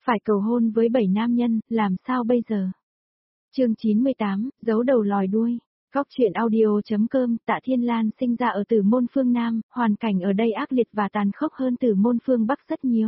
Phải cầu hôn với 7 nam nhân, làm sao bây giờ? Chương 98, giấu đầu lòi đuôi. Góc truyện audio.com. Tạ Thiên Lan sinh ra ở Tử Môn phương Nam, hoàn cảnh ở đây ác liệt và tàn khốc hơn Tử Môn phương Bắc rất nhiều.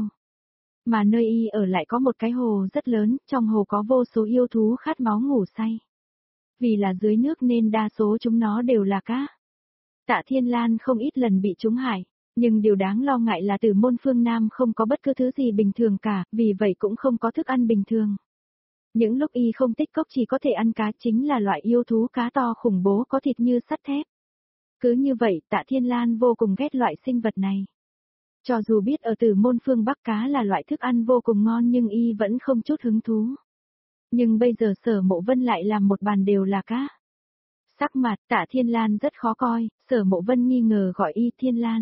Mà nơi y ở lại có một cái hồ rất lớn, trong hồ có vô số yêu thú khát máu ngủ say. Vì là dưới nước nên đa số chúng nó đều là cá. Tạ Thiên Lan không ít lần bị chúng hại, nhưng điều đáng lo ngại là Tử Môn phương Nam không có bất cứ thứ gì bình thường cả, vì vậy cũng không có thức ăn bình thường. Những lúc y không tích cốc chỉ có thể ăn cá, chính là loại yêu thú cá to khủng bố có thịt như sắt thép. Cứ như vậy, Tạ Thiên Lan vô cùng ghét loại sinh vật này. Cho dù biết ở Tử Môn phương Bắc cá là loại thức ăn vô cùng ngon nhưng y vẫn không chút hứng thú. Nhưng bây giờ Sở Mộ Vân lại làm một bàn đều là cá. Sắc mặt Tạ Thiên Lan rất khó coi, Sở Mộ Vân nghi ngờ gọi y Thiên Lan.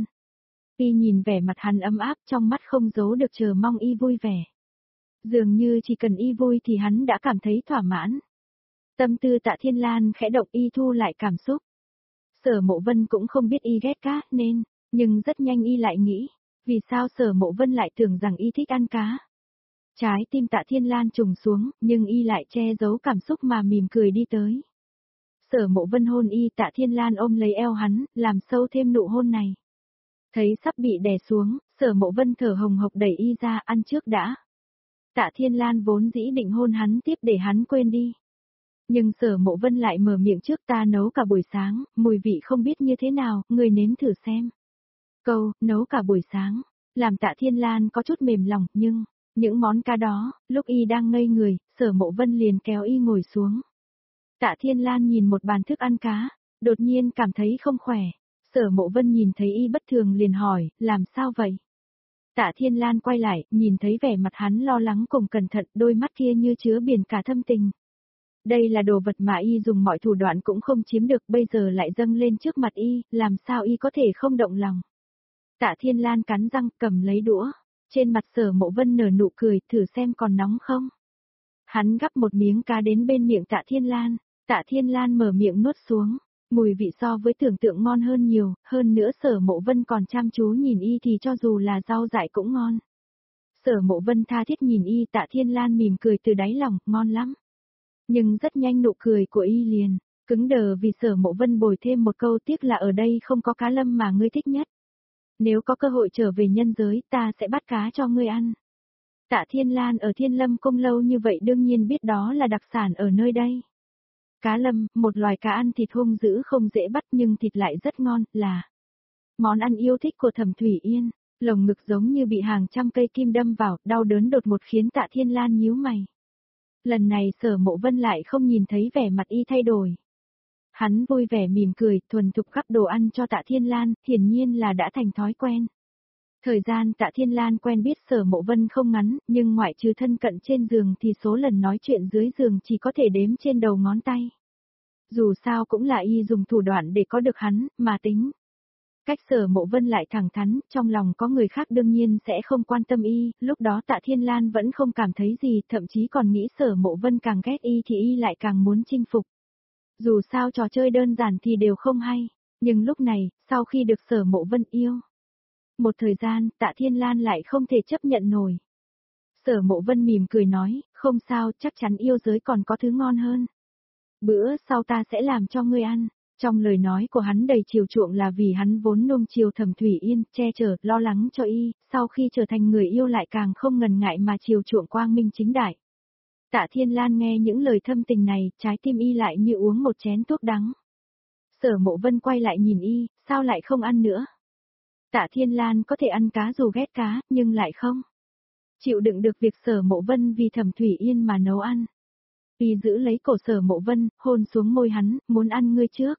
Y nhìn vẻ mặt hắn ấm áp, trong mắt không giấu được chờ mong y vui vẻ. Dường như chỉ cần y vui thì hắn đã cảm thấy thỏa mãn. Tâm tư Tạ Thiên Lan khẽ động, y thu lại cảm xúc. Sở Mộ Vân cũng không biết y ghét cá nên, nhưng rất nhanh y lại nghĩ, vì sao Sở Mộ Vân lại tưởng rằng y thích ăn cá. Trái tim Tạ Thiên Lan trùng xuống, nhưng y lại che giấu cảm xúc mà mỉm cười đi tới. Sở Mộ Vân hôn y, Tạ Thiên Lan ôm lấy eo hắn, làm sâu thêm nụ hôn này. Thấy sắp bị đè xuống, Sở Mộ Vân thở hồng hộc đẩy y ra, ăn trước đã. Tạ Thiên Lan vốn dĩ định hôn hắn tiếp để hắn quên đi. Nhưng Sở Mộ Vân lại mở miệng trước, ta nấu cả buổi sáng, mùi vị không biết như thế nào, người nếm thử xem. Câu, nấu cả buổi sáng, làm Tạ Thiên Lan có chút mềm lòng, nhưng, những món cá đó, lúc y đang ngây người, Sở Mộ Vân liền kéo y ngồi xuống. Tạ Thiên Lan nhìn một bàn thức ăn cá, đột nhiên cảm thấy không khỏe. Sở Mộ Vân nhìn thấy y bất thường liền hỏi, làm sao vậy? Tạ Thiên Lan quay lại, nhìn thấy vẻ mặt hắn lo lắng cùng cẩn thận, đôi mắt kia như chứa biển cả thâm tình. Đây là đồ vật mà y dùng mọi thủ đoạn cũng không chiếm được, bây giờ lại dâng lên trước mặt y, làm sao y có thể không động lòng? Tạ Thiên Lan cắn răng, cầm lấy đũa. Trên mặt Sở Mộ Vân nở nụ cười, thử xem còn nóng không? Hắn gắp một miếng cá đến bên miệng Tạ Thiên Lan. Tạ Thiên Lan mở miệng nuốt xuống. Mùi vị so với tưởng tượng ngon hơn nhiều, hơn nữa Sở Mộ Vân còn chăm chú nhìn y thì cho dù là rau dại cũng ngon. Sở Mộ Vân tha thiết nhìn y, Tạ Thiên Lan mỉm cười từ đáy lòng, ngon lắm. Nhưng rất nhanh nụ cười của y liền cứng đờ vì Sở Mộ Vân bồi thêm một câu, tiếc là ở đây không có cá lâm mà ngươi thích nhất. Nếu có cơ hội trở về nhân giới, ta sẽ bắt cá cho ngươi ăn. Tạ Thiên Lan ở Thiên Lâm Cung lâu như vậy đương nhiên biết đó là đặc sản ở nơi đây. Cá lâm, một loài cá ăn thịt hung dữ không dễ bắt nhưng thịt lại rất ngon, là món ăn yêu thích của Thẩm Thủy Yên. Lồng ngực giống như bị hàng trăm cây kim đâm vào, đau đớn đột ngột khiến Tạ Thiên Lan nhíu mày. Lần này Sở Mộ Vân lại không nhìn thấy vẻ mặt y thay đổi. Hắn vui vẻ mỉm cười, thuần thục gắp đồ ăn cho Tạ Thiên Lan, hiển nhiên là đã thành thói quen. Thời gian Tạ Thiên Lan quen biết Sở Mộ Vân không ngắn, nhưng ngoại trừ thân cận trên giường thì số lần nói chuyện dưới giường chỉ có thể đếm trên đầu ngón tay. Dù sao cũng là y dùng thủ đoạn để có được hắn, mà tính. Cách Sở Mộ Vân lại thẳng thắn, trong lòng có người khác đương nhiên sẽ không quan tâm y, lúc đó Tạ Thiên Lan vẫn không cảm thấy gì, thậm chí còn nghĩ Sở Mộ Vân càng ghét y thì y lại càng muốn chinh phục. Dù sao trò chơi đơn giản thì đều không hay, nhưng lúc này, sau khi được Sở Mộ Vân yêu, một thời gian, Tạ Thiên Lan lại không thể chấp nhận nổi. Sở Mộ Vân mỉm cười nói, không sao, chắc chắn yêu giới còn có thứ ngon hơn. Bữa sau ta sẽ làm cho ngươi ăn. Trong lời nói của hắn đầy chiều chuộng là vì hắn vốn nuông chiều Thẩm Thủy Yên, che chở, lo lắng cho y, sau khi trở thành người yêu lại càng không ngần ngại mà chiều chuộng quang minh chính đại. Tạ Thiên Lan nghe những lời thâm tình này, trái tim y lại như uống một chén thuốc đắng. Sở Mộ Vân quay lại nhìn y, sao lại không ăn nữa? Tạ Thiên Lan có thể ăn cá dù ghét cá, nhưng lại không chịu đựng được việc Sở Mộ Vân vì Thẩm Thủy Yên mà nấu ăn. Y giữ lấy cổ Sở Mộ Vân, hôn xuống môi hắn, muốn ăn ngươi trước.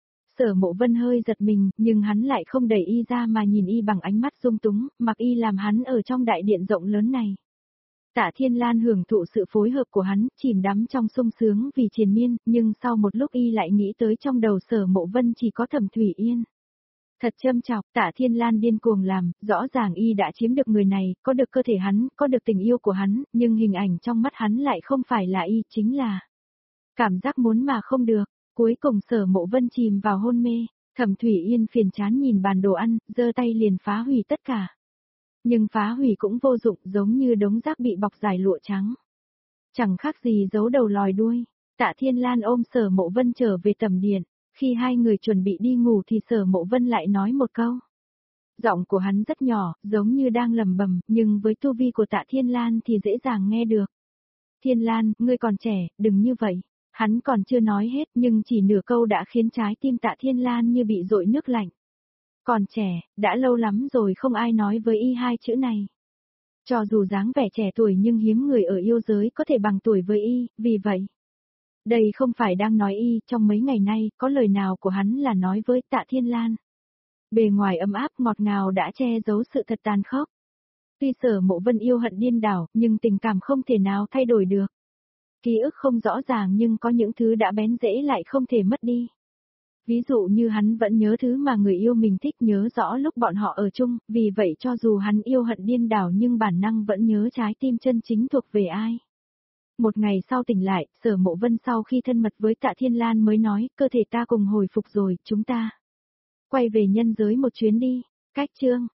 Sở Mộ Vân hơi giật mình, nhưng hắn lại không đẩy y ra mà nhìn y bằng ánh mắt dung túng, mặc y làm hắn ở trong đại điện rộng lớn này. Tạ Thiên Lan hưởng thụ sự phối hợp của hắn, chìm đắm trong sung sướng vì triền miên, nhưng sau một lúc y lại nghĩ tới trong đầu Sở Mộ Vân chỉ có Thẩm Thủy Yên. Thật châm chọc, Tạ Thiên Lan điên cuồng làm, rõ ràng y đã chiếm được người này, có được cơ thể hắn, có được tình yêu của hắn, nhưng hình ảnh trong mắt hắn lại không phải là y, chính là cảm giác muốn mà không được. Cuối cùng Sở Mộ Vân chìm vào hôn mê, Thẩm Thủy Yên phiền chán nhìn bàn đồ ăn, giơ tay liền phá hủy tất cả. Nhưng phá hủy cũng vô dụng, giống như đống rác bị bọc dài lụa trắng. Chẳng khác gì giấu đầu lòi đuôi. Tạ Thiên Lan ôm Sở Mộ Vân trở về tầm điện, khi hai người chuẩn bị đi ngủ thì Sở Mộ Vân lại nói một câu. Giọng của hắn rất nhỏ, giống như đang lẩm bẩm, nhưng với tu vi của Tạ Thiên Lan thì dễ dàng nghe được. Thiên Lan, ngươi còn trẻ, đừng như vậy. Hắn còn chưa nói hết nhưng chỉ nửa câu đã khiến trái tim Tạ Thiên Lan như bị dội nước lạnh. Còn trẻ, đã lâu lắm rồi không ai nói với y hai chữ này. Cho dù dáng vẻ trẻ tuổi nhưng hiếm người ở yêu giới có thể bằng tuổi với y, vì vậy. Đây không phải đang nói y, trong mấy ngày nay, có lời nào của hắn là nói với Tạ Thiên Lan. Bề ngoài ấm áp ngọt ngào đã che giấu sự thật tàn khốc. Tuy Sở Mộ Vân yêu hận điên đảo, nhưng tình cảm không thể nào thay đổi được. Ký ức không rõ ràng nhưng có những thứ đã bén rễ lại không thể mất đi. Ví dụ như hắn vẫn nhớ thứ mà người yêu mình thích, nhớ rõ lúc bọn họ ở chung, vì vậy cho dù hắn yêu hận điên đảo nhưng bản năng vẫn nhớ trái tim chân chính thuộc về ai. Một ngày sau tỉnh lại, Sở Mộ Vân sau khi thân mật với Tạ Thiên Lan mới nói, cơ thể ta cùng hồi phục rồi, chúng ta quay về nhân giới một chuyến đi. Cách chương